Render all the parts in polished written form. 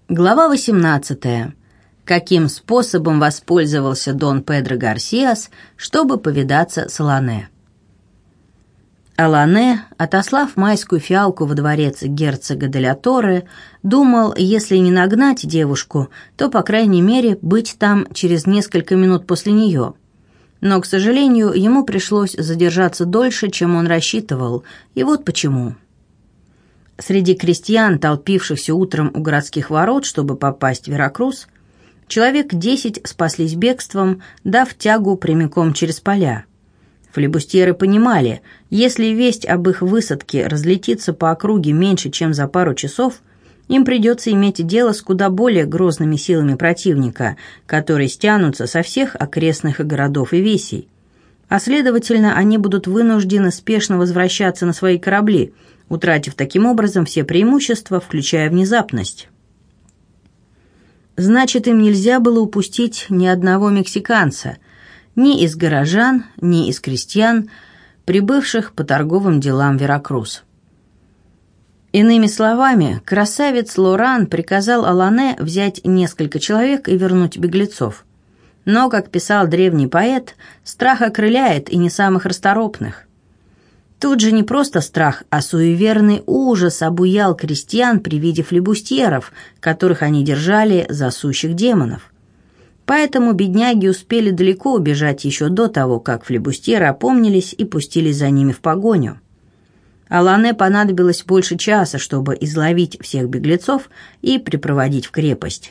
Глава 18. Каким способом воспользовался Дон Педро Гарсиас, чтобы повидаться с Алане? Алане, отослав майскую фиалку во дворец герцога де ля Торре, думал, если не нагнать девушку, то, по крайней мере, быть там через несколько минут после нее. Но, к сожалению, ему пришлось задержаться дольше, чем он рассчитывал, и вот почему. Среди крестьян, толпившихся утром у городских ворот, чтобы попасть в Веракрус, человек 10 спаслись бегством, дав тягу прямиком через поля. Флибустьеры понимали, если весть об их высадке разлетится по округе меньше, чем за пару часов, им придется иметь дело с куда более грозными силами противника, которые стянутся со всех окрестных городов и весей. А следовательно, они будут вынуждены спешно возвращаться на свои корабли, утратив таким образом все преимущества, включая внезапность. Значит, им нельзя было упустить ни одного мексиканца, ни из горожан, ни из крестьян, прибывших по торговым делам в Веракрус. Иными словами, красавец Лоран приказал Алане взять несколько человек и вернуть беглецов. Но, как писал древний поэт, страх окрыляет и не самых расторопных. Тут же не просто страх, а суеверный ужас обуял крестьян при виде флибустьеров, которых они держали за сущих демонов. Поэтому бедняги успели далеко убежать еще до того, как флибустьеры опомнились и пустились за ними в погоню. Алане понадобилось больше часа, чтобы изловить всех беглецов и припроводить в крепость.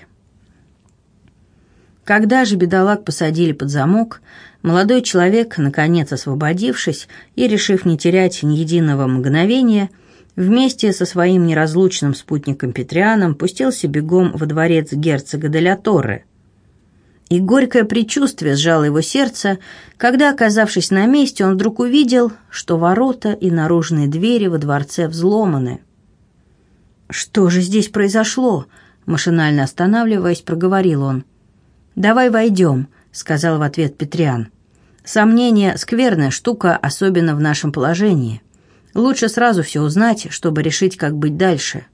Когда же бедолаг посадили под замок, молодой человек, наконец освободившись и решив не терять ни единого мгновения, вместе со своим неразлучным спутником Петрианом пустился бегом во дворец герцога де ля Торре. И горькое предчувствие сжало его сердце, когда, оказавшись на месте, он вдруг увидел, что ворота и наружные двери во дворце взломаны. «Что же здесь произошло?» – машинально останавливаясь, проговорил он. «Давай войдем», — сказал в ответ Петриан. «Сомнение — скверная штука, особенно в нашем положении. Лучше сразу все узнать, чтобы решить, как быть дальше».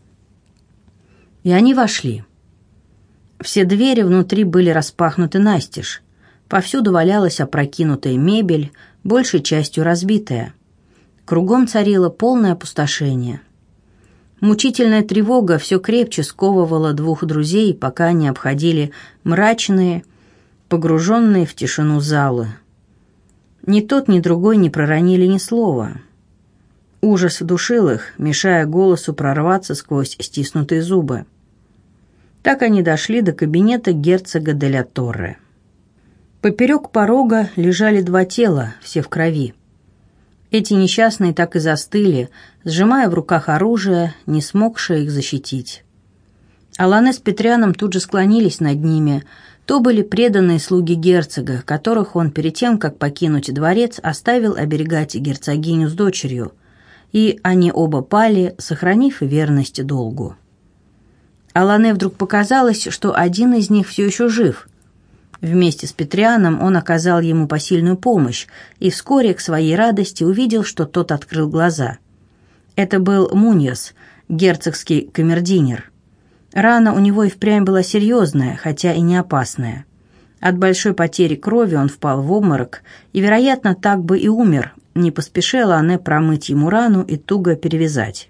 И они вошли. Все двери внутри были распахнуты настежь. Повсюду валялась опрокинутая мебель, большей частью разбитая. Кругом царило полное опустошение. Мучительная тревога все крепче сковывала двух друзей, пока они обходили мрачные, погруженные в тишину залы. Ни тот, ни другой не проронили ни слова. Ужас душил их, мешая голосу прорваться сквозь стиснутые зубы. Так они дошли до кабинета герцога де ля Торре. Поперек порога лежали два тела, все в крови. Эти несчастные так и застыли, сжимая в руках оружие, не смогшее их защитить. Алане с Петрианом тут же склонились над ними. То были преданные слуги герцога, которых он перед тем, как покинуть дворец, оставил оберегать герцогиню с дочерью. И они оба пали, сохранив верность долгу. Алане вдруг показалось, что один из них все еще жив. Вместе с Петрианом он оказал ему посильную помощь и вскоре, к своей радости, увидел, что тот открыл глаза. Это был Муньос, герцогский камердинер. Рана у него и впрямь была серьезная, хотя и не опасная. От большой потери крови он впал в обморок и, вероятно, так бы и умер, не поспешила Алане промыть ему рану и туго перевязать.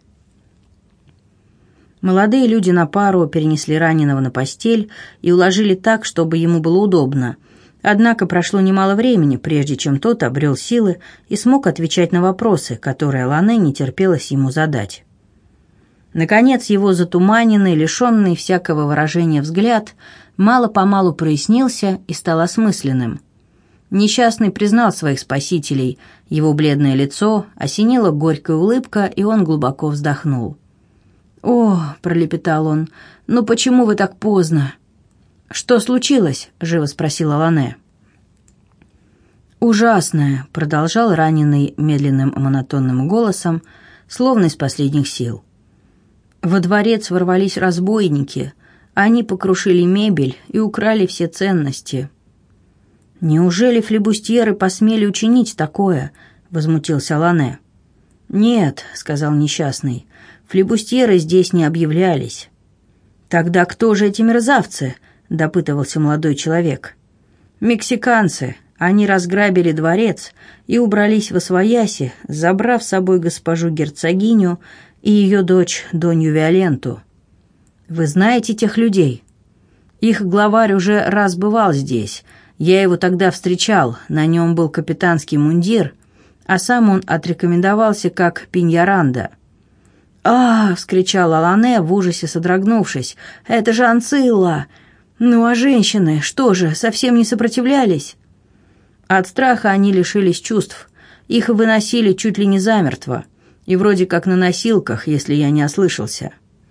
Молодые люди на пару перенесли раненого на постель и уложили так, чтобы ему было удобно. Однако прошло немало времени, прежде чем тот обрел силы и смог отвечать на вопросы, которые Алане не терпелось ему задать. Наконец его затуманенный, лишенный всякого выражения взгляд мало-помалу прояснился и стал осмысленным. Несчастный признал своих спасителей, его бледное лицо осенила горькая улыбка, и он глубоко вздохнул. «О!» – пролепетал он. «Ну почему вы так поздно?» «Что случилось?» – живо спросила Алане. «Ужасное», – продолжал раненый медленным монотонным голосом, словно из последних сил. «Во дворец ворвались разбойники. Они покрушили мебель и украли все ценности». «Неужели флибустьеры посмели учинить такое?» – возмутился Алане. «Нет», — сказал несчастный, — «флибустьеры здесь не объявлялись». «Тогда кто же эти мерзавцы?» – допытывался молодой человек. «Мексиканцы. Они разграбили дворец и убрались восвояси, забрав с собой госпожу герцогиню и ее дочь Донью Виоленту. Вы знаете тех людей? Их главарь уже раз бывал здесь. Я его тогда встречал, на нем был капитанский мундир, а сам он отрекомендовался как Пиньяранда». «А!» — вскричала Алане, в ужасе содрогнувшись. «Это же Анцилла! Ну а женщины, что же, совсем не сопротивлялись?» От страха они лишились чувств. Их выносили чуть ли не замертво. И вроде как на носилках, если я не ослышался.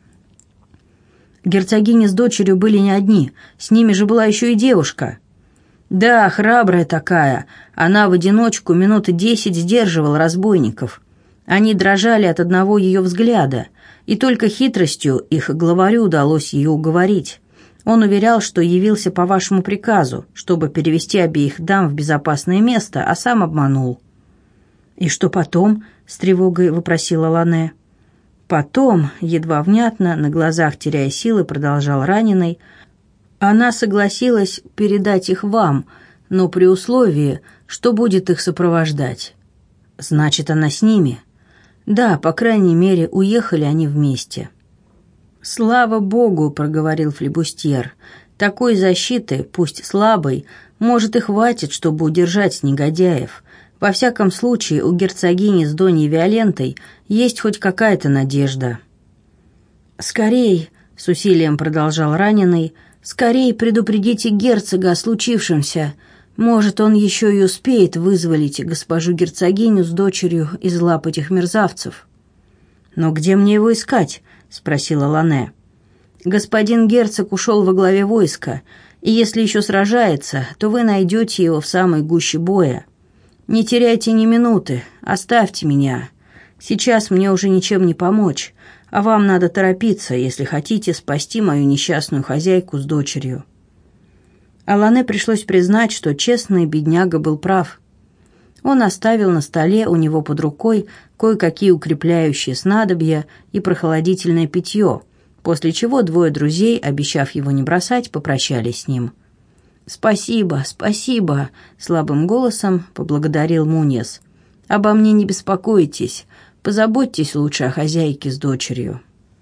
Герцогини с дочерью были не одни, с ними же была еще и девушка. Да, храбрая такая, она в одиночку минуты 10 сдерживала разбойников. Они дрожали от одного ее взгляда, и только хитростью их главарю удалось ее уговорить. Он уверял, что явился по вашему приказу, чтобы перевести обеих дам в безопасное место, а сам обманул. «И что потом?» — с тревогой вопросила Лане. «Потом», — едва внятно, на глазах теряя силы, продолжал раненый, «она согласилась передать их вам, но при условии, что будет их сопровождать». «Значит, она с ними?» «Да, по крайней мере, уехали они вместе». «Слава Богу», — проговорил флибустьер, — «такой защиты, пусть слабой, может и хватит, чтобы удержать негодяев. Во всяком случае, у герцогини с Доней Виолентой есть хоть какая-то надежда». «Скорей», — с усилием продолжал раненый, — «скорей предупредите герцога о случившемся. Может, он еще и успеет вызволить госпожу герцогиню с дочерью из лап этих мерзавцев». «Но где мне его искать?» — спросила Лане. «Господин герцог ушел во главе войска, и если еще сражается, то вы найдете его в самой гуще боя. Не теряйте ни минуты, оставьте меня. Сейчас мне уже ничем не помочь, а вам надо торопиться, если хотите спасти мою несчастную хозяйку с дочерью». Алане пришлось признать, что честный бедняга был прав. Он оставил на столе у него под рукой кое-какие укрепляющие снадобья и прохладительное питье, после чего двое друзей, обещав его не бросать, попрощались с ним. «Спасибо, спасибо», — слабым голосом поблагодарил Муньес. «Обо мне не беспокойтесь, позаботьтесь лучше о хозяйке с дочерью».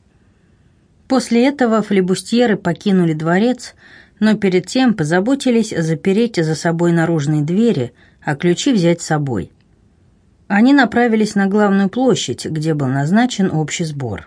После этого флибустьеры покинули дворец, но перед тем позаботились запереть за собой наружные двери, а ключи взять с собой. Они направились на главную площадь, где был назначен общий сбор.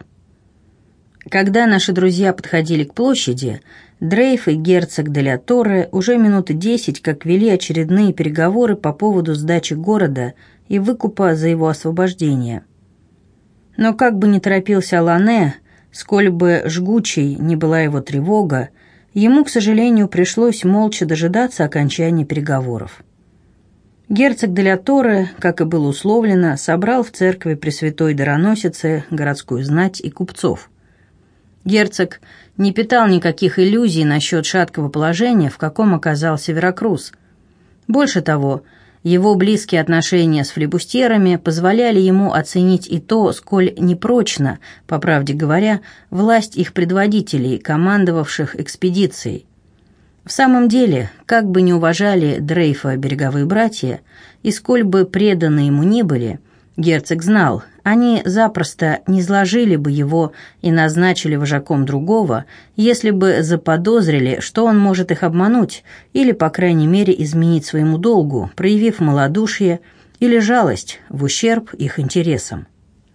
Когда наши друзья подходили к площади, Дрейф и герцог де ля Торре уже минуты 10 как вели очередные переговоры по поводу сдачи города и выкупа за его освобождение. Но как бы ни торопился Алане, сколь бы жгучей ни была его тревога, ему, к сожалению, пришлось молча дожидаться окончания переговоров. Герцог де ля Торре, как и было условлено, собрал в церкви Пресвятой Дароносицы городскую знать и купцов. Герцог не питал никаких иллюзий насчет шаткого положения, в каком оказался Веракрус. Больше того, его близкие отношения с флибустьерами позволяли ему оценить и то, сколь непрочна, по правде говоря, власть их предводителей, командовавших экспедицией. В самом деле, как бы ни уважали Дрейфа береговые братья, и сколь бы преданы ему ни были, герцог знал, они запросто низложили бы его и назначили вожаком другого, если бы заподозрили, что он может их обмануть или, по крайней мере, изменить своему долгу, проявив малодушие или жалость в ущерб их интересам.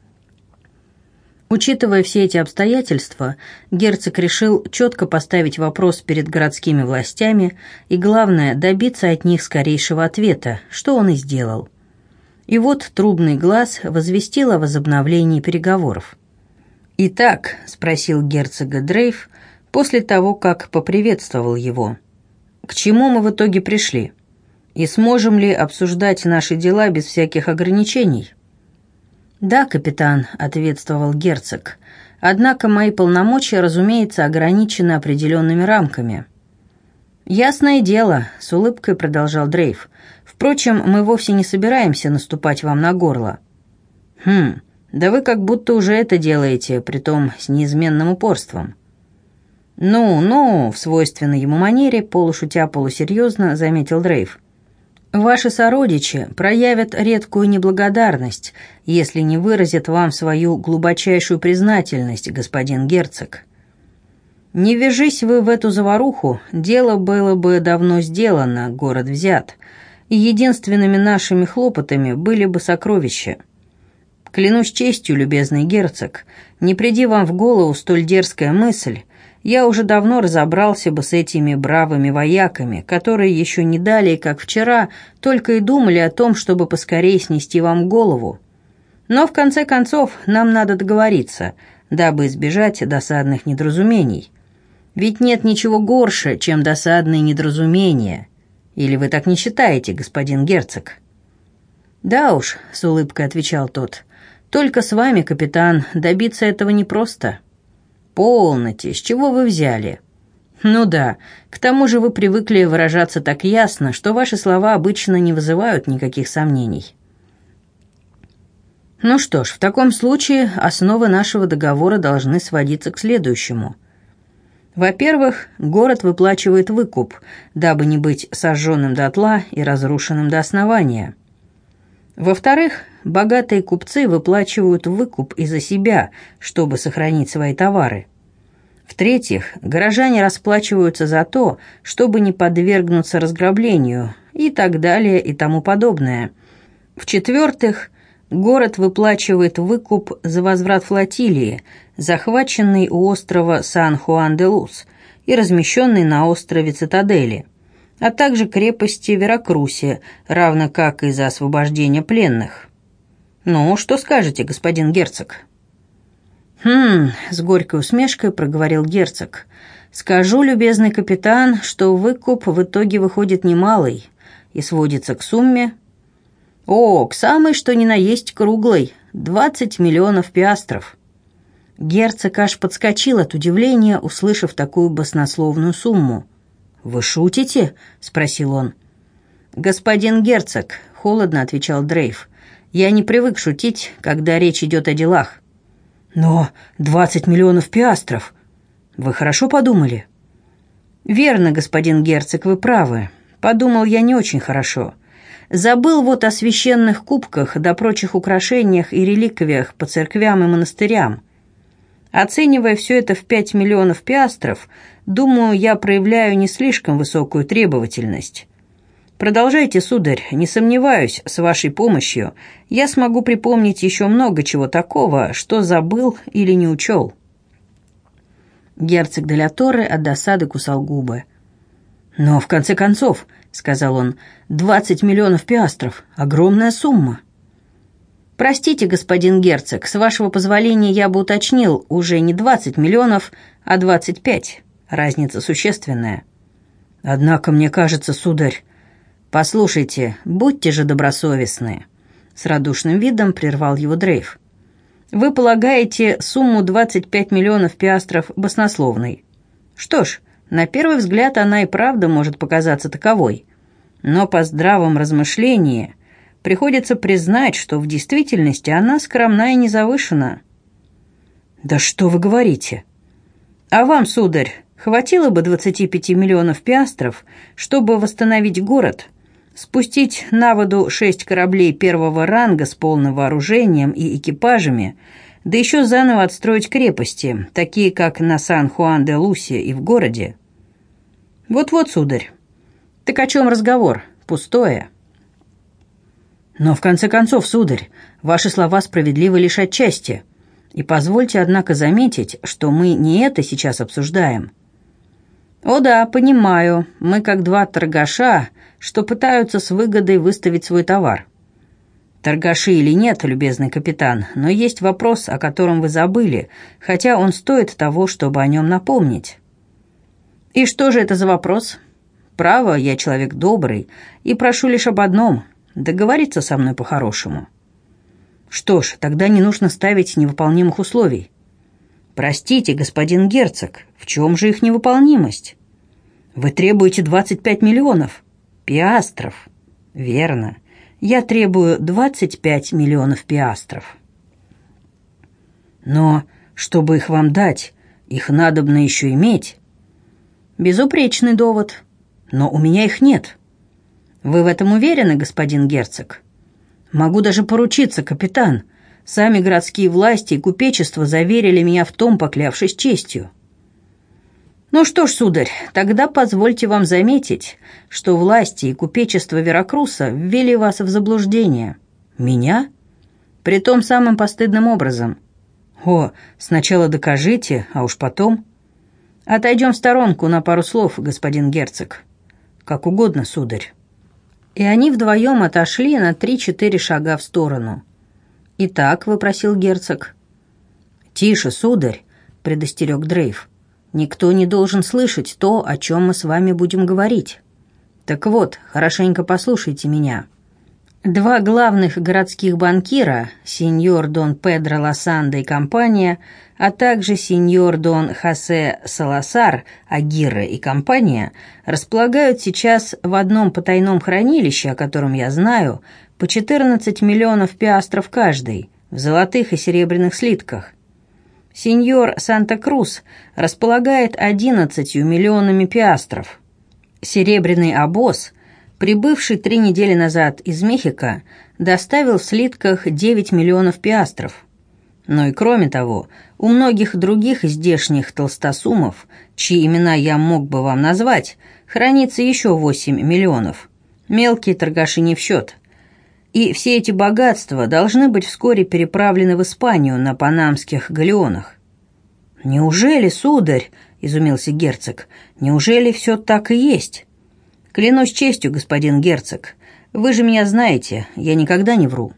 Учитывая все эти обстоятельства, герцог решил четко поставить вопрос перед городскими властями и, главное, добиться от них скорейшего ответа, что он и сделал. И вот трубный глас возвестил о возобновлении переговоров. «Итак», — спросил герцога Дрейф, после того, как поприветствовал его, «к чему мы в итоге пришли? И сможем ли обсуждать наши дела без всяких ограничений?» «Да, капитан», — ответствовал герцог, «однако мои полномочия, разумеется, ограничены определенными рамками». «Ясное дело», — с улыбкой продолжал Дрейф, «впрочем, мы вовсе не собираемся наступать вам на горло». Да вы как будто уже это делаете, притом с неизменным упорством». «Ну», — в свойственной ему манере, полушутя полусерьезно, заметил Дрейв. «Ваши сородичи проявят редкую неблагодарность, если не выразят вам свою глубочайшую признательность, господин герцог. Не ввяжись вы в эту заваруху, дело было бы давно сделано, город взят, и единственными нашими хлопотами были бы сокровища. Клянусь честью, любезный герцог, не приди вам в голову столь дерзкая мысль, я уже давно разобрался бы с этими бравыми вояками, которые еще не далее, как вчера, только и думали о том, чтобы поскорее снести вам голову. Но в конце концов нам надо договориться, дабы избежать досадных недоразумений. Ведь нет ничего горше, чем досадные недоразумения. Или вы так не считаете, господин герцог?» «Да уж», — с улыбкой отвечал тот, — «только с вами, капитан, добиться этого непросто». «Полноте, с чего вы взяли?» «Ну да, к тому же вы привыкли выражаться так ясно, что ваши слова обычно не вызывают никаких сомнений». «Ну что ж, в таком случае основы нашего договора должны сводиться к следующему. Во-первых, город выплачивает выкуп, дабы не быть сожженным дотла и разрушенным до основания. Во-вторых, богатые купцы выплачивают выкуп и за себя, чтобы сохранить свои товары. В-третьих, горожане расплачиваются за то, чтобы не подвергнуться разграблению, и так далее и тому подобное. В-четвертых, город выплачивает выкуп за возврат флотилии, захваченной у острова Сан-Хуан-де-Лус и размещенной на острове Цитадели, а также крепости Веракруси, равно как и за освобождение пленных. Ну, что скажете, господин герцог?» С горькой усмешкой проговорил герцог. «Скажу, любезный капитан, что выкуп в итоге выходит немалый и сводится к сумме...» «К самой что ни на есть круглой, 20 миллионов пиастров». Герцог аж подскочил от удивления, услышав такую баснословную сумму. «Вы шутите?» — спросил он. «Господин герцог», — холодно отвечал Дрейв, — «я не привык шутить, когда речь идет о делах». «Но 20 миллионов пиастров! Вы хорошо подумали?» «Верно, господин герцог, вы правы. Подумал я не очень хорошо. Забыл вот о священных кубках да прочих украшениях и реликвиях по церквям и монастырям. Оценивая все это в 5 миллионов пиастров, думаю, я проявляю не слишком высокую требовательность. Продолжайте, сударь, не сомневаюсь, с вашей помощью я смогу припомнить еще много чего такого, что забыл или не учел». Герцог де ля Торре от досады кусал губы. «Но в конце концов, — сказал он, — 20 миллионов пиастров — огромная сумма». «Простите, господин герцог, с вашего позволения я бы уточнил, уже не 20 миллионов, а 25. Разница существенная». «Однако, мне кажется, сударь...» «Послушайте, будьте же добросовестны», — с радушным видом прервал его Дрейв. «Вы полагаете сумму 25 миллионов пиастров баснословной? Что ж, на первый взгляд она и правда может показаться таковой, но по здравом размышлении приходится признать, что в действительности она скромна и не завышена». «Да что вы говорите?» «А вам, сударь, хватило бы 25 миллионов пиастров, чтобы восстановить город, спустить на воду 6 кораблей первого ранга с полным вооружением и экипажами, да еще заново отстроить крепости, такие как на Сан-Хуан-де-Лусе и в городе?» «Вот-вот, сударь. Так о чем разговор? Пустое». «Но в конце концов, сударь, ваши слова справедливы лишь отчасти. И позвольте, однако, заметить, что мы не это сейчас обсуждаем». «О да, понимаю, мы как два торгаша, что пытаются с выгодой выставить свой товар. Торгаши или нет, любезный капитан, но есть вопрос, о котором вы забыли, хотя он стоит того, чтобы о нем напомнить». «И что же это за вопрос?» «Право, я человек добрый, и прошу лишь об одном — договориться со мной по-хорошему». «Что ж, тогда не нужно ставить невыполнимых условий». «Простите, господин герцог, в чем же их невыполнимость?» «Вы требуете 25 миллионов пиастров». «Верно. Я требую 25 миллионов пиастров». «Но, чтобы их вам дать, их надобно еще иметь». Безупречный довод. Но у меня их нет. Вы в этом уверены, господин герцог? Могу даже поручиться, капитан. Сами городские власти и купечество заверили меня в том, поклявшись честью. Ну что ж, сударь, тогда позвольте вам заметить, что власти и купечество Веракруса ввели вас в заблуждение. Меня? Притом самым постыдным образом. О, сначала докажите, а уж потом... Отойдем в сторонку на пару слов, господин герцог. Как угодно, сударь. И они вдвоем отошли на 3-4 шага в сторону. «Итак», — вопросил герцог. «Тише, сударь», — предостерег Дрейв. «Никто не должен слышать то, о чем мы с вами будем говорить. Так вот, хорошенько послушайте меня. Два главных городских банкира, сеньор Дон Педро Лосанда и компания, а также сеньор Дон Хосе Саласар, Агирре и компания, располагают сейчас в одном потайном хранилище, о котором я знаю, по 14 миллионов пиастров каждый, в золотых и серебряных слитках. Сеньор Санта-Крус располагает 11 миллионами пиастров. Серебряный обоз, прибывший 3 недели назад из Мехико, доставил в слитках 9 миллионов пиастров. Но и кроме того, у многих других здешних толстосумов, чьи имена я мог бы вам назвать, хранится еще 8 миллионов. Мелкие торгаши не в счет. И все эти богатства должны быть вскоре переправлены в Испанию на панамских галеонах. «Неужели, сударь?» — изумился герцог. «Неужели все так и есть?» «Клянусь честью, господин герцог. Вы же меня знаете, я никогда не вру».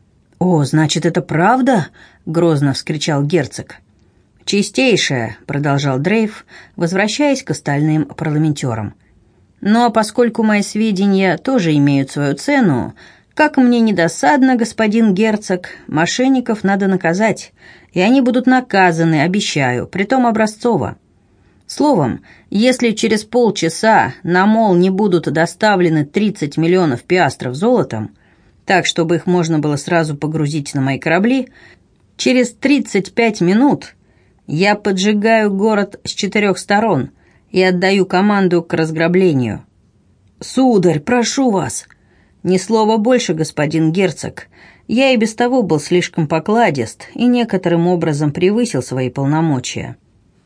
«О, значит, это правда?» — грозно вскричал герцог. «Чистейшая», — продолжал Дрейв, возвращаясь к остальным парламентерам. «Но поскольку мои сведения тоже имеют свою цену, как мне не досадно, господин герцог, мошенников надо наказать, и они будут наказаны, обещаю, притом образцово. Словом, если через полчаса на мол не будут доставлены 30 миллионов пиастров золотом, так, чтобы их можно было сразу погрузить на мои корабли, через 35 минут я поджигаю город с 4 сторон и отдаю команду к разграблению. Сударь, прошу вас!» «Ни слова больше, господин герцог. Я и без того был слишком покладист и некоторым образом превысил свои полномочия».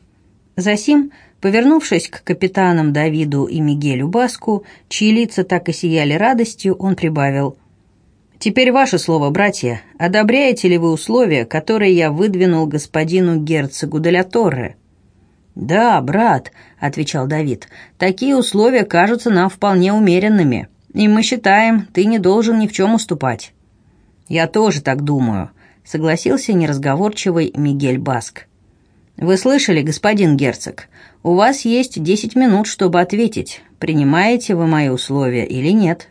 Засим, повернувшись к капитанам Давиду и Мигелю Баску, чьи лица так и сияли радостью, он прибавил: «Теперь ваше слово, братья. Одобряете ли вы условия, которые я выдвинул господину герцогу де ля Торре?» «Да, брат», — отвечал Давид, — «такие условия кажутся нам вполне умеренными. И мы считаем, ты не должен ни в чем уступать». «Я тоже так думаю», — согласился неразговорчивый Мигель Баск. «Вы слышали, господин герцог? У вас есть 10 минут, чтобы ответить, принимаете вы мои условия или нет».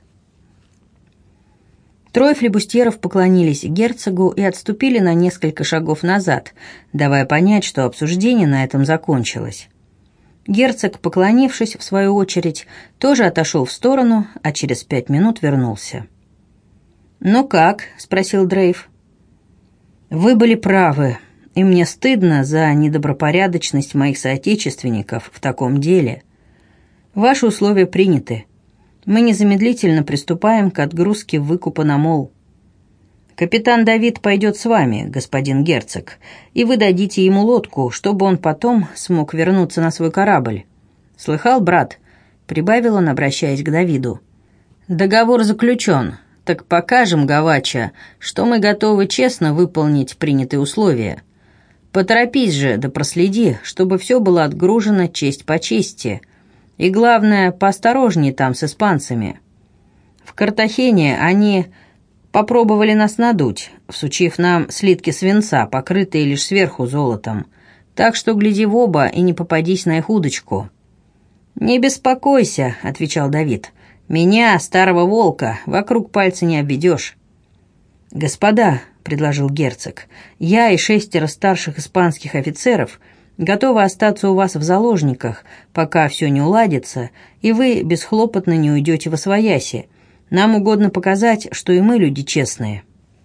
Трое флибустьеров поклонились герцогу и отступили на несколько шагов назад, давая понять, что обсуждение на этом закончилось. Герцог, поклонившись, в свою очередь, тоже отошел в сторону, а через 5 минут вернулся. «Ну как?» — спросил Дрейв. «Вы были правы, и мне стыдно за недобропорядочность моих соотечественников в таком деле. Ваши условия приняты. Мы незамедлительно приступаем к отгрузке выкупа на мол. Капитан Давид пойдет с вами, господин герцог, и вы дадите ему лодку, чтобы он потом смог вернуться на свой корабль. Слыхал, брат?» — прибавил он, обращаясь к Давиду. «Договор заключен, так покажем, Гавача, что мы готовы честно выполнить принятые условия. Поторопись же, да проследи, чтобы все было отгружено честь по чести. И главное, поосторожней там с испанцами. В Картахене они попробовали нас надуть, всучив нам слитки свинца, покрытые лишь сверху золотом. Так что гляди в оба и не попадись на их удочку». «Не беспокойся», — отвечал Давид. «Меня, старого волка, вокруг пальца не обведешь». «Господа», — предложил герцог, — «я и 6 старших испанских офицеров готовы остаться у вас в заложниках, пока все не уладится, и вы бесхлопотно не уйдете восвояси. Нам угодно показать, что и мы люди честные».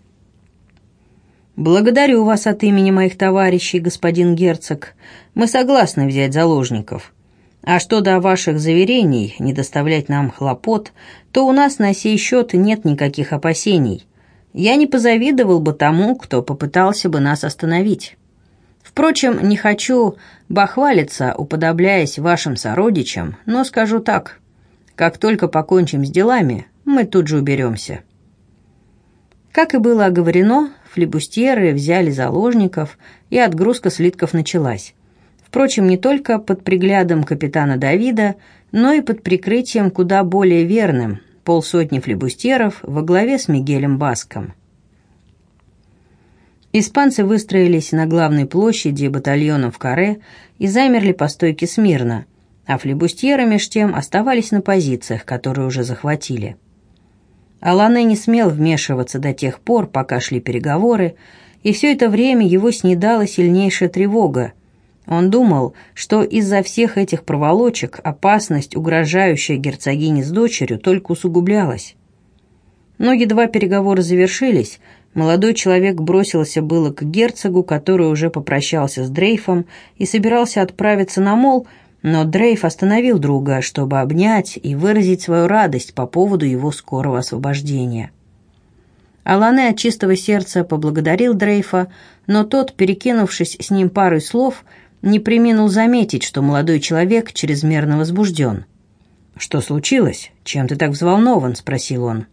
«Благодарю вас от имени моих товарищей, господин герцог. Мы согласны взять заложников. А что до ваших заверений не доставлять нам хлопот, то у нас на сей счет нет никаких опасений. Я не позавидовал бы тому, кто попытался бы нас остановить. Впрочем, не хочу бахвалиться, уподобляясь вашим сородичам, но скажу так. Как только покончим с делами, мы тут же уберемся». Как и было оговорено, флибустьеры взяли заложников, и отгрузка слитков началась. Впрочем, не только под приглядом капитана Давида, но и под прикрытием куда более верным – полсотни флибустьеров во главе с Мигелем Баском. Испанцы выстроились на главной площади батальоном в каре и замерли по стойке смирно, а флибустьеры меж тем оставались на позициях, которые уже захватили. Алане не смел вмешиваться до тех пор, пока шли переговоры, и все это время его снедала сильнейшая тревога. Он думал, что из-за всех этих проволочек опасность, угрожающая герцогине с дочерью, только усугублялась. Но едва переговоры завершились, молодой человек бросился было к герцогу, который уже попрощался с Дрейфом и собирался отправиться на мол, но Дрейф остановил друга, чтобы обнять и выразить свою радость по поводу его скорого освобождения. Алане от чистого сердца поблагодарил Дрейфа, но тот, перекинувшись с ним парой слов, не преминул заметить, что молодой человек чрезмерно возбужден. «Что случилось? Чем ты так взволнован?» – спросил он.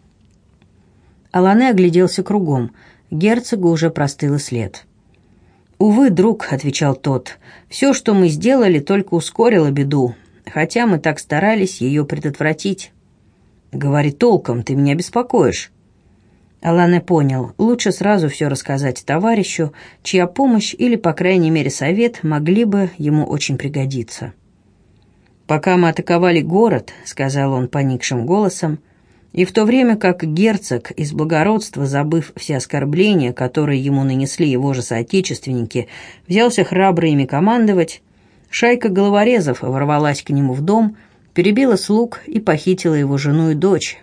Алане огляделся кругом. Герцогу уже простыл и след. «Увы, друг», — отвечал тот, — «все, что мы сделали, только ускорило беду, хотя мы так старались ее предотвратить». «Говори толком, ты меня беспокоишь». Алане понял, лучше сразу все рассказать товарищу, чья помощь или, по крайней мере, совет могли бы ему очень пригодиться. «Пока мы атаковали город», — сказал он поникшим голосом, и в то время как герцог из благородства, забыв все оскорбления, которые ему нанесли его же соотечественники, взялся храбро ими командовать, шайка головорезов ворвалась к нему в дом, перебила слуг и похитила его жену и дочь.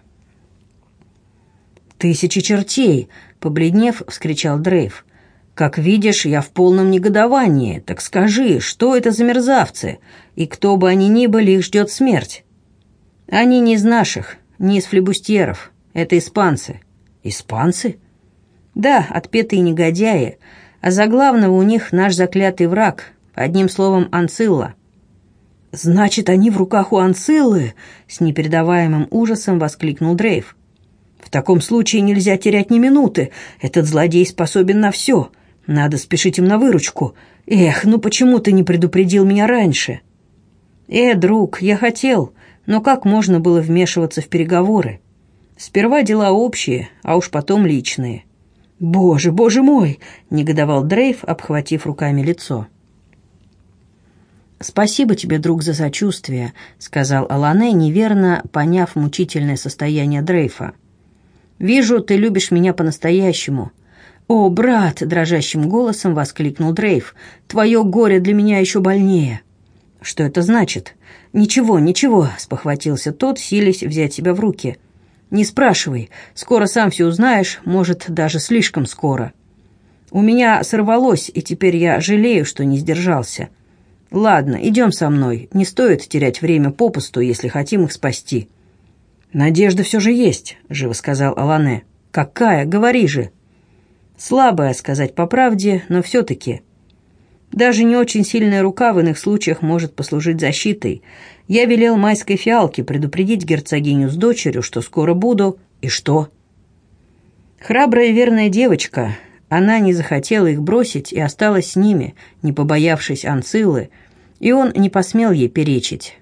«Тысячи чертей!» — побледнев, вскричал Дрейф. «Как видишь, я в полном негодовании. Так скажи, что это за мерзавцы? И кто бы они ни были, их ждет смерть». «Они не из наших, не из флибустьеров. Это испанцы». «Испанцы?» «Да, отпетые негодяи. А за главного у них наш заклятый враг, одним словом, Анцилла». «Значит, они в руках у Анциллы?» — с непередаваемым ужасом воскликнул Дрейф. «В таком случае нельзя терять ни минуты. Этот злодей способен на все. Надо спешить им на выручку. Эх, ну почему ты не предупредил меня раньше?» Друг, я хотел, но как можно было вмешиваться в переговоры? Сперва дела общие, а уж потом личные». «Боже, боже мой!» — негодовал Дрейф, обхватив руками лицо. «Спасибо тебе, друг, за сочувствие», — сказал Алане, неверно поняв мучительное состояние Дрейфа. «Вижу, ты любишь меня по-настоящему». «О, брат!» — дрожащим голосом воскликнул Дрейф. «Твое горе для меня еще больнее». «Что это значит?» «Ничего, ничего», — спохватился тот, силясь взять себя в руки. «Не спрашивай. Скоро сам все узнаешь, может, даже слишком скоро. У меня сорвалось, и теперь я жалею, что не сдержался. Ладно, идем со мной. Не стоит терять время попусту, если хотим их спасти». «Надежда все же есть», — живо сказал Алане. «Какая? Говори же». «Слабая, сказать по правде, но все-таки. Даже не очень сильная рука в иных случаях может послужить защитой. Я велел майской фиалке предупредить герцогиню с дочерью, что скоро буду. И что?» «Храбрая и верная девочка. Она не захотела их бросить и осталась с ними, не побоявшись Анциллы, и он не посмел ей перечить».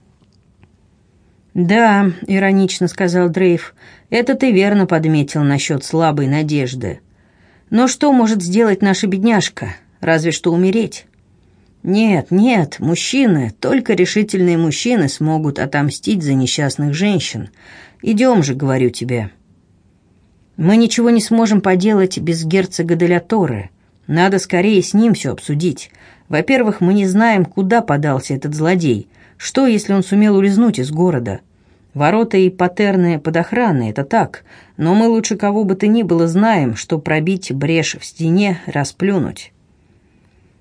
«Да», — иронично сказал Дрейф, — «это ты верно подметил насчет слабой надежды. Но что может сделать наша бедняжка? Разве что умереть». «Нет, нет, мужчины, только решительные мужчины смогут отомстить за несчастных женщин. Идем же, говорю тебе». «Мы ничего не сможем поделать без герцога де ля Торре. Надо скорее с ним все обсудить. Во-первых, мы не знаем, куда подался этот злодей. Что, если он сумел улизнуть из города? Ворота и патерны под охраной, это так, но мы лучше кого бы то ни было знаем, что пробить брешь в стене, расплюнуть».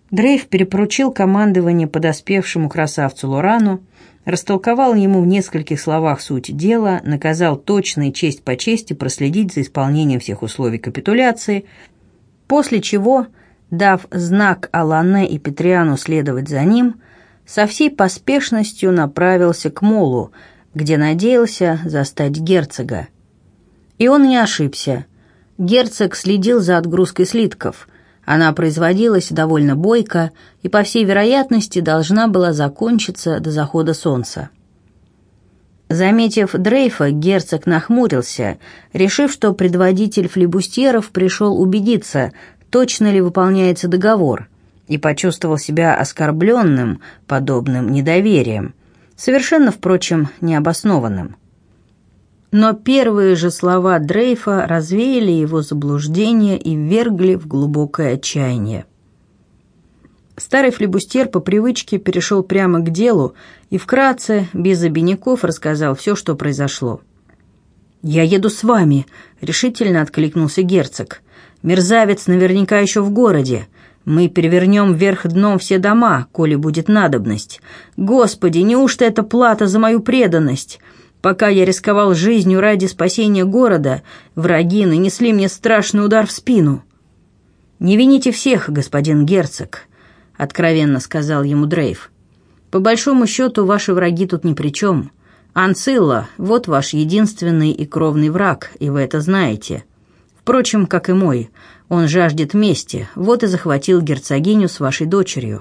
Дрейф перепоручил командование подоспевшему красавцу Лорану, растолковал ему в нескольких словах суть дела, наказал точно и честь по чести проследить за исполнением всех условий капитуляции, после чего, дав знак Алане и Петриану следовать за ним, со всей поспешностью направился к молу, где надеялся застать герцога. И он не ошибся. Герцог следил за отгрузкой слитков. Она производилась довольно бойко и, по всей вероятности, должна была закончиться до захода солнца. Заметив Дрейфа, герцог нахмурился, решив, что предводитель флибустьеров пришел убедиться, точно ли выполняется договор, и почувствовал себя оскорбленным подобным недоверием, совершенно, впрочем, необоснованным. Но первые же слова Дрейфа развеяли его заблуждение и ввергли в глубокое отчаяние. Старый флибустьер по привычке перешел прямо к делу и вкратце, без обиняков, рассказал все, что произошло. «Я еду с вами», — решительно откликнулся герцог. «Мерзавец наверняка еще в городе. Мы перевернем вверх дном все дома, коли будет надобность. Господи, неужто это плата за мою преданность? Пока я рисковал жизнью ради спасения города, враги нанесли мне страшный удар в спину». «Не вините всех, господин герцог», — откровенно сказал ему Дрейф. «По большому счету, ваши враги тут ни при чем. Анцилла — вот ваш единственный и кровный враг, и вы это знаете. Впрочем, как и мой, он жаждет мести, вот и захватил герцогиню с вашей дочерью».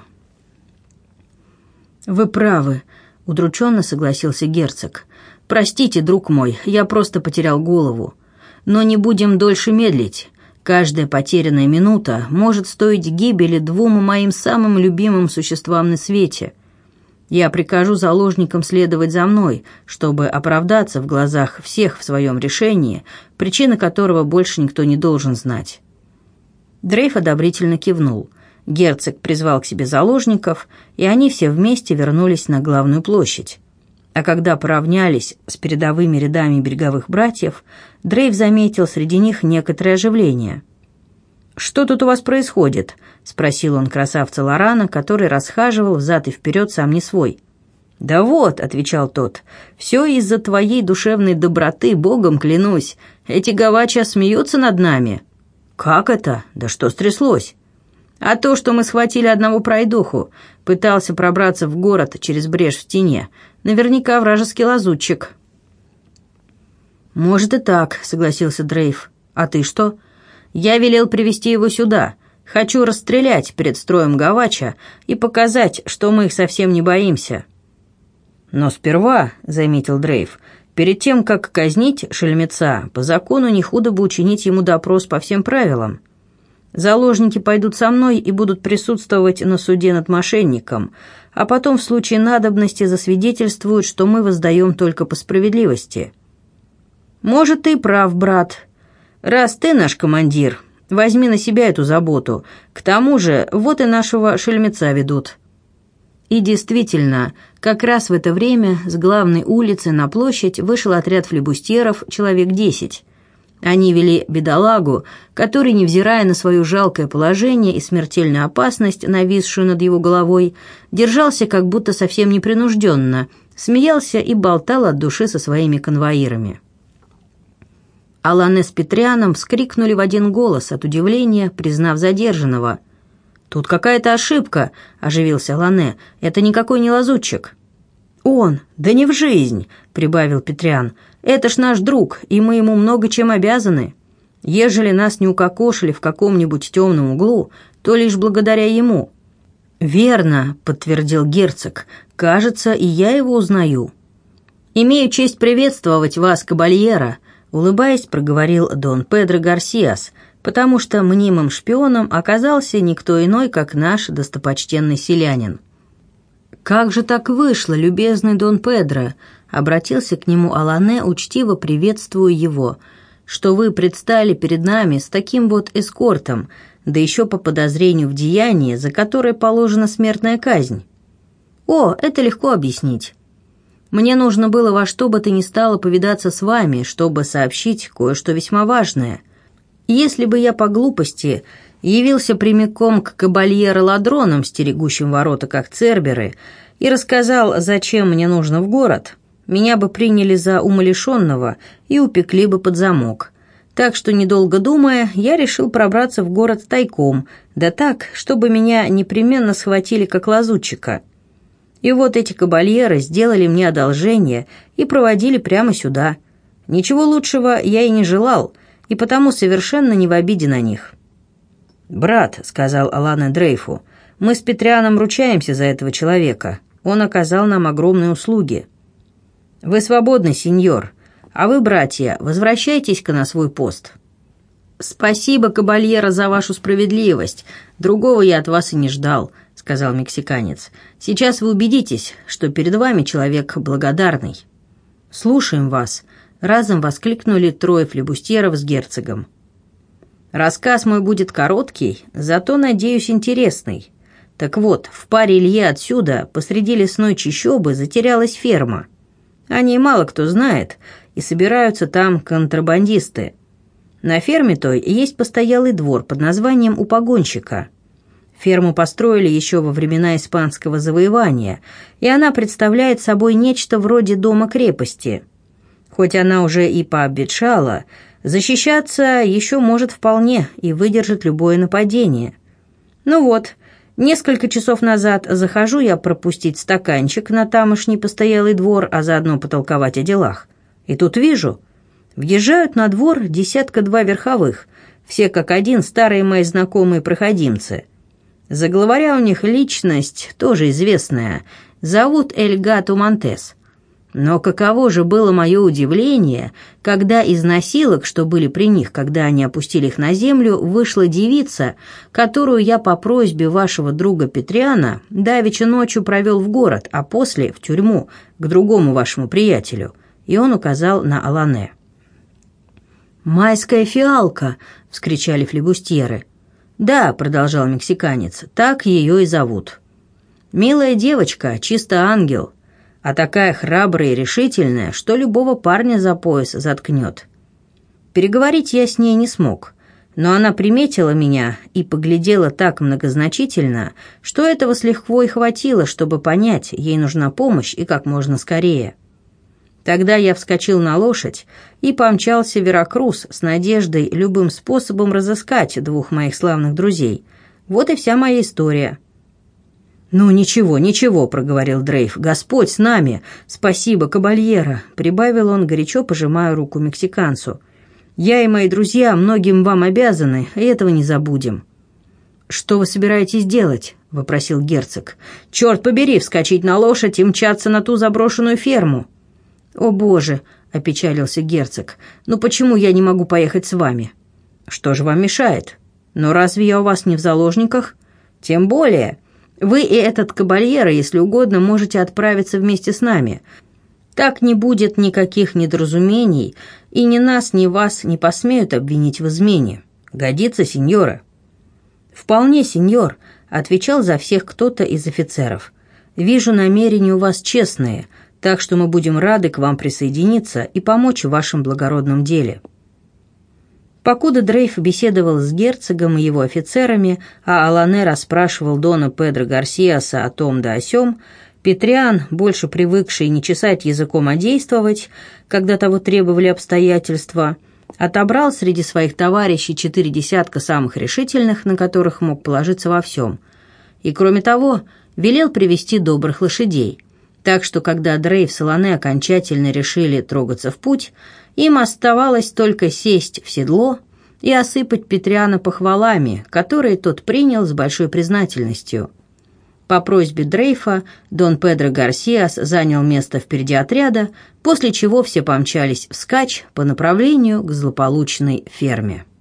«Вы правы», — удрученно согласился герцог. «Простите, друг мой, я просто потерял голову. Но не будем дольше медлить. Каждая потерянная минута может стоить гибели двум моим самым любимым существам на свете. Я прикажу заложникам следовать за мной, чтобы оправдаться в глазах всех в своем решении, причина которого больше никто не должен знать». Дрейф одобрительно кивнул. Герцог призвал к себе заложников, и они все вместе вернулись на главную площадь. А когда поравнялись с передовыми рядами береговых братьев, Дрейф заметил среди них некоторое оживление. «Что тут у вас происходит?» — спросил он красавца Лорана, который расхаживал взад и вперед сам не свой. «Да вот», — отвечал тот, — «все из-за твоей душевной доброты, богом клянусь. Эти гавачи смеются над нами». «Как это? Да что стряслось?» «А то, что мы схватили одного пройдоху, пытался пробраться в город через брешь в стене. Наверняка вражеский лазутчик». «Может и так», — согласился Дрейф. «А ты что?» «Я велел привести его сюда. Хочу расстрелять перед строем гавача и показать, что мы их совсем не боимся». «Но сперва», — заметил Дрейф, — «перед тем, как казнить шельмеца, по закону не худо бы учинить ему допрос по всем правилам. Заложники пойдут со мной и будут присутствовать на суде над мошенником, а потом в случае надобности засвидетельствуют, что мы воздаем только по справедливости». «Может, ты прав, брат. Раз ты наш командир, возьми на себя эту заботу. К тому же, вот и нашего шельмеца ведут». И действительно, как раз в это время с главной улицы на площадь вышел отряд флибустьеров, человек 10. Они вели бедолагу, который, невзирая на свое жалкое положение и смертельную опасность, нависшую над его головой, держался как будто совсем непринужденно, смеялся и болтал от души со своими конвоирами. Алане с Петрианом вскрикнули в один голос от удивления, признав задержанного. «Тут какая-то ошибка», — оживился Алане. «Это никакой не лазутчик». «Он? Да не в жизнь», — прибавил Петриан. «Это ж наш друг, и мы ему много чем обязаны. Ежели нас не укокошили в каком-нибудь темном углу, то лишь благодаря ему». «Верно», — подтвердил герцог. «Кажется, и я его узнаю». «Имею честь приветствовать вас, кабальера», — улыбаясь, проговорил Дон Педро Гарсиас, потому что мнимым шпионом оказался никто иной, как наш достопочтенный селянин. «Как же так вышло, любезный Дон Педро?» — обратился к нему Алане, учтиво приветствуя его, «что вы предстали перед нами с таким вот эскортом, да еще по подозрению в деянии, за которое положена смертная казнь». «О, это легко объяснить. Мне нужно было во что бы то ни стало повидаться с вами, чтобы сообщить кое-что весьма важное. Если бы я по глупости явился прямиком к кабальеро-ладронам, стерегущим ворота как церберы, и рассказал, зачем мне нужно в город, меня бы приняли за умалишенного и упекли бы под замок. Так что, недолго думая, я решил пробраться в город тайком, да так, чтобы меня непременно схватили как лазутчика. И вот эти кабальеры сделали мне одолжение и проводили прямо сюда. Ничего лучшего я и не желал, и потому совершенно не в обиде на них. «Брат», — сказал Алане Дрейфу, — «мы с Петрианом ручаемся за этого человека. Он оказал нам огромные услуги». «Вы свободны, сеньор, а вы, братья, возвращайтесь-ка на свой пост». «Спасибо, кабальера, за вашу справедливость. Другого я от вас и не ждал», — сказал мексиканец. «Сейчас вы убедитесь, что перед вами человек благодарный». «Слушаем вас», — разом воскликнули трое флебустьеров с герцогом. «Рассказ мой будет короткий, зато, надеюсь, интересный. Так вот, в паре лье отсюда, посреди лесной чащобы, затерялась ферма. О ней мало кто знает, и собираются там контрабандисты. На ферме той есть постоялый двор под названием «У погонщика». Ферму построили еще во времена испанского завоевания, и она представляет собой нечто вроде дома-крепости. Хоть она уже и пообветшала, защищаться еще может вполне и выдержит любое нападение. Ну вот, несколько часов назад захожу я пропустить стаканчик на тамошний постоялый двор, а заодно потолковать о делах. И тут вижу, въезжают на двор 10-2 верховых, все как один старые мои знакомые проходимцы. За главаря у них личность тоже известная, зовут Эль Гато Монтес. Но каково же было мое удивление, когда из носилок, что были при них, когда они опустили их на землю, вышла девица, которую я по просьбе вашего друга Петриана давеча ночью провел в город, а после в тюрьму, к другому вашему приятелю, и он указал на Алане. «Майская фиалка!» — вскричали флебустьеры. «Да», — продолжал мексиканец, — «так ее и зовут. Милая девочка, чисто ангел, а такая храбрая и решительная, что любого парня за пояс заткнет. Переговорить я с ней не смог, но она приметила меня и поглядела так многозначительно, что этого с лихвой хватило, чтобы понять, ей нужна помощь и как можно скорее. Тогда я вскочил на лошадь и помчался в Веракрус с надеждой любым способом разыскать двух моих славных друзей. Вот и вся моя история». «Ну, ничего, ничего», — проговорил Дрейф, — «Господь с нами! Спасибо, кабальера!» — прибавил он, горячо пожимая руку мексиканцу. «Я и мои друзья многим вам обязаны, и этого не забудем». «Что вы собираетесь делать?» — вопросил герцог. «Черт побери, вскочить на лошадь и мчаться на ту заброшенную ферму». «О, Боже!» — опечалился герцог. «Ну почему я не могу поехать с вами?» «Что же вам мешает? Но разве я у вас не в заложниках?» «Тем более. Вы и этот кабальера, если угодно, можете отправиться вместе с нами. Так не будет никаких недоразумений, и ни нас, ни вас не посмеют обвинить в измене. Годится, сеньора?» «Вполне, сеньор», — отвечал за всех кто-то из офицеров. «Вижу, намерения у вас честные, так что мы будем рады к вам присоединиться и помочь в вашем благородном деле». Покуда Дрейф беседовал с герцогом и его офицерами, а Алане расспрашивал дона Педро Гарсиаса о том да о сём, Петриан, больше привыкший не чесать языком, а действовать, когда того требовали обстоятельства, отобрал среди своих товарищей 4 десятка самых решительных, на которых мог положиться во всем, и, кроме того, велел привести добрых лошадей. Так что, когда Дрейф с Алане окончательно решили трогаться в путь, им оставалось только сесть в седло и осыпать Петриана похвалами, которые тот принял с большой признательностью. По просьбе Дрейфа дон Педро Гарсиас занял место впереди отряда, после чего все помчались вскачь по направлению к злополучной ферме.